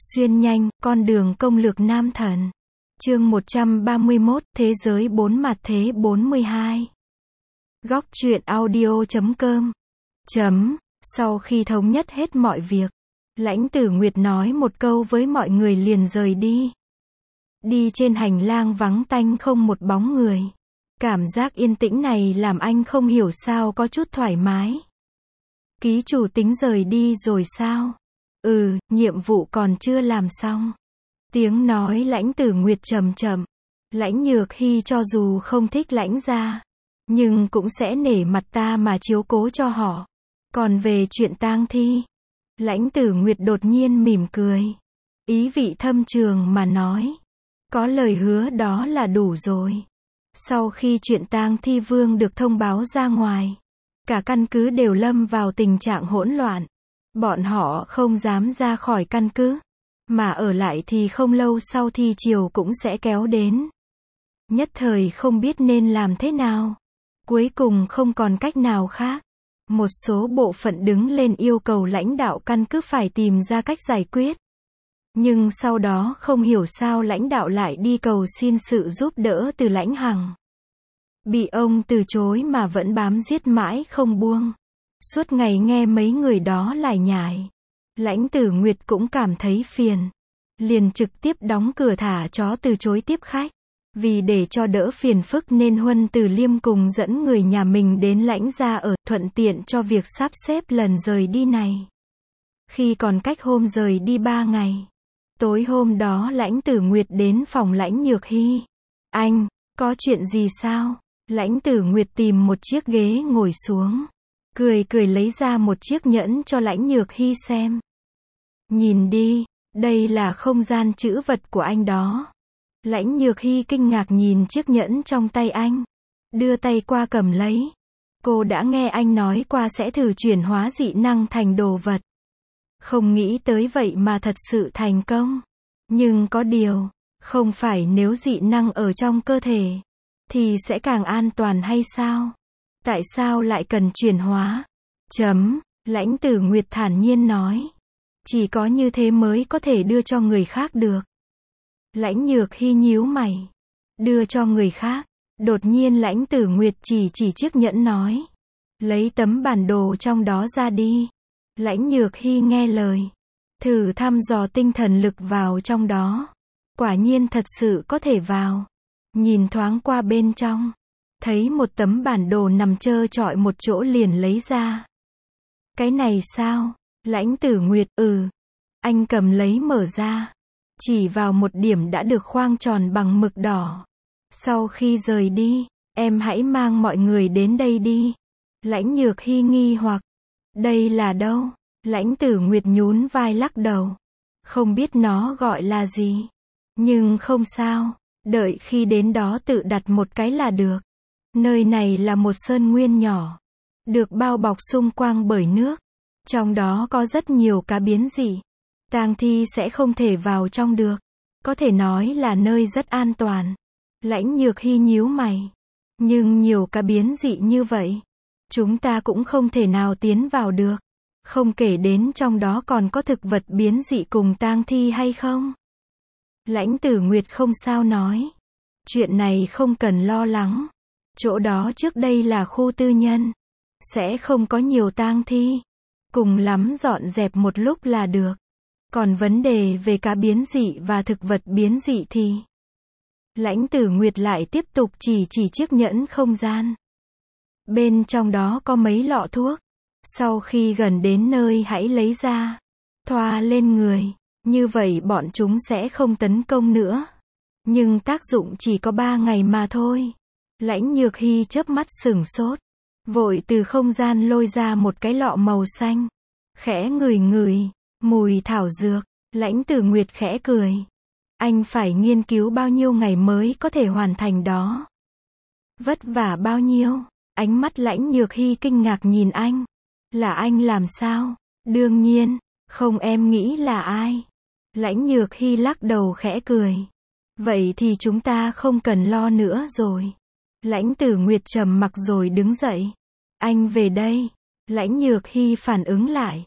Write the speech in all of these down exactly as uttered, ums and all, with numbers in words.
Xuyên nhanh, con đường công lược nam thần. Chương một trăm ba mươi mốt, Thế giới bốn mặt thế bốn mươi hai. Góc truyện audio chấm com. Chấm. Sau khi thống nhất hết mọi việc, Lãnh Tử Nguyệt nói một câu với mọi người liền rời đi. Đi trên hành lang vắng tanh không một bóng người. Cảm giác yên tĩnh này làm anh không hiểu sao có chút thoải mái. Ký chủ tính rời đi rồi sao? Ừ, nhiệm vụ còn chưa làm xong. Tiếng nói Lãnh Tử Nguyệt chậm chậm. Lãnh Nhược Hy cho dù không thích Lãnh gia, nhưng cũng sẽ nể mặt ta mà chiếu cố cho họ. Còn về chuyện tang thi, Lãnh Tử Nguyệt đột nhiên mỉm cười, ý vị thâm trường mà nói, có lời hứa đó là đủ rồi. Sau khi chuyện tang thi vương được thông báo ra ngoài, cả căn cứ đều lâm vào tình trạng hỗn loạn. Bọn họ không dám ra khỏi căn cứ, mà ở lại thì không lâu sau thi chiều cũng sẽ kéo đến. Nhất thời không biết nên làm thế nào. Cuối cùng không còn cách nào khác. Một số bộ phận đứng lên yêu cầu lãnh đạo căn cứ phải tìm ra cách giải quyết. Nhưng sau đó không hiểu sao lãnh đạo lại đi cầu xin sự giúp đỡ từ Lãnh Hằng. Bị ông từ chối mà vẫn bám giết mãi không buông. Suốt ngày nghe mấy người đó lải nhải. Lãnh Tử Nguyệt cũng cảm thấy phiền. Liền trực tiếp đóng cửa thả chó từ chối tiếp khách. Vì để cho đỡ phiền phức nên Huân Từ Liêm cùng dẫn người nhà mình đến Lãnh gia ở, thuận tiện cho việc sắp xếp lần rời đi này. Khi còn cách hôm rời đi ba ngày. Tối hôm đó Lãnh Tử Nguyệt đến phòng Lãnh Nhược Hy. Anh, có chuyện gì sao? Lãnh Tử Nguyệt tìm một chiếc ghế ngồi xuống. Cười cười lấy ra một chiếc nhẫn cho Lãnh Nhược Hy xem. Nhìn đi, đây là không gian trữ vật của anh đó. Lãnh Nhược Hy kinh ngạc nhìn chiếc nhẫn trong tay anh. Đưa tay qua cầm lấy. Cô đã nghe anh nói qua sẽ thử chuyển hóa dị năng thành đồ vật. Không nghĩ tới vậy mà thật sự thành công. Nhưng có điều, không phải nếu dị năng ở trong cơ thể, thì sẽ càng an toàn hay sao? Tại sao lại cần chuyển hóa? Chấm, Lãnh Tử Nguyệt thản nhiên nói. Chỉ có như thế mới có thể đưa cho người khác được. Lãnh Nhược Hy nhíu mày. Đưa cho người khác. Đột nhiên Lãnh Tử Nguyệt chỉ chỉ chiếc nhẫn nói. Lấy tấm bản đồ trong đó ra đi. Lãnh Nhược Hy nghe lời. Thử thăm dò tinh thần lực vào trong đó. Quả nhiên thật sự có thể vào. Nhìn thoáng qua bên trong. Thấy một tấm bản đồ nằm trơ trọi một chỗ liền lấy ra. Cái này sao? Lãnh Tử Nguyệt, ừ. Anh cầm lấy mở ra. Chỉ vào một điểm đã được khoang tròn bằng mực đỏ. Sau khi rời đi, em hãy mang mọi người đến đây đi. Lãnh Nhược Hy nghi hoặc. Đây là đâu? Lãnh Tử Nguyệt nhún vai lắc đầu. Không biết nó gọi là gì. Nhưng không sao. Đợi khi đến đó tự đặt một cái là được. Nơi này là một sơn nguyên nhỏ. Được bao bọc xung quanh bởi nước. Trong đó có rất nhiều cá biến dị. Tang thi sẽ không thể vào trong được. Có thể nói là nơi rất an toàn. Lãnh Nhược Hy nhíu mày. Nhưng nhiều cá biến dị như vậy, chúng ta cũng không thể nào tiến vào được. Không kể đến trong đó còn có thực vật biến dị cùng tang thi hay không? Lãnh Tử Nguyệt không sao nói. Chuyện này không cần lo lắng. Chỗ đó trước đây là khu tư nhân. Sẽ không có nhiều tang thi. Cùng lắm dọn dẹp một lúc là được. Còn vấn đề về cá biến dị và thực vật biến dị thì... Lãnh Tử Nguyệt lại tiếp tục chỉ chỉ chiếc nhẫn không gian. Bên trong đó có mấy lọ thuốc. Sau khi gần đến nơi hãy lấy ra. Thoa lên người. Như vậy bọn chúng sẽ không tấn công nữa. Nhưng tác dụng chỉ có ba ngày mà thôi. Lãnh Nhược Hy chớp mắt sửng sốt. Vội từ không gian lôi ra một cái lọ màu xanh. Khẽ ngửi ngửi. Mùi thảo dược. Lãnh Tử Nguyệt khẽ cười. Anh phải nghiên cứu bao nhiêu ngày mới có thể hoàn thành đó? Vất vả bao nhiêu? Ánh mắt Lãnh Nhược Hy kinh ngạc nhìn anh. Là anh làm sao? Đương nhiên, không em nghĩ là ai? Lãnh Nhược Hy lắc đầu khẽ cười. Vậy thì chúng ta không cần lo nữa rồi. Lãnh Tử Nguyệt trầm mặc rồi đứng dậy. Anh về đây. Lãnh Nhược Hy phản ứng lại.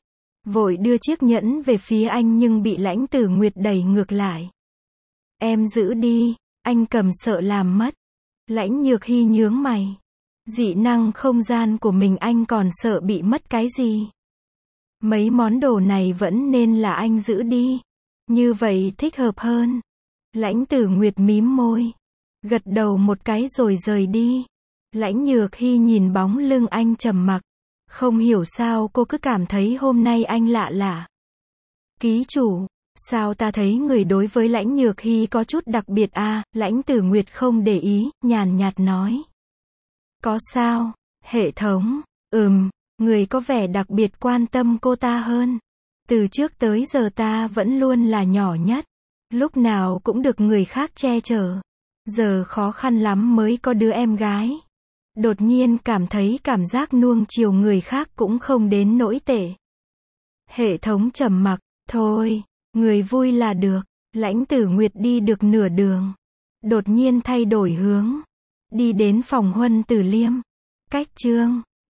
Vội đưa chiếc nhẫn về phía anh nhưng bị Lãnh Tử Nguyệt đẩy ngược lại. Em giữ đi, anh cầm sợ làm mất. Lãnh Nhược Hy nhướng mày. Dị năng không gian của mình anh còn sợ bị mất cái gì? Mấy món đồ này vẫn nên là anh giữ đi. Như vậy thích hợp hơn. Lãnh Tử Nguyệt mím môi. Gật đầu một cái rồi rời đi. Lãnh Nhược Hy nhìn bóng lưng anh trầm mặc. Không hiểu sao cô cứ cảm thấy hôm nay anh lạ lạ. Ký chủ, sao ta thấy người đối với Lãnh Nhược Hy có chút đặc biệt à? Lãnh Tử Nguyệt không để ý, nhàn nhạt nói. Có sao? Hệ thống, ừm, người có vẻ đặc biệt quan tâm cô ta hơn. Từ trước tới giờ ta vẫn luôn là nhỏ nhất. Lúc nào cũng được người khác che chở. Giờ khó khăn lắm mới có đứa em gái. Đột nhiên cảm thấy cảm giác nuông chiều người khác cũng không đến nỗi tệ. Hệ thống trầm mặc, thôi, người vui là được. Lãnh Tử Nguyệt đi được nửa đường. Đột nhiên thay đổi hướng. Đi đến phòng Huân Tử Liêm. Cách chương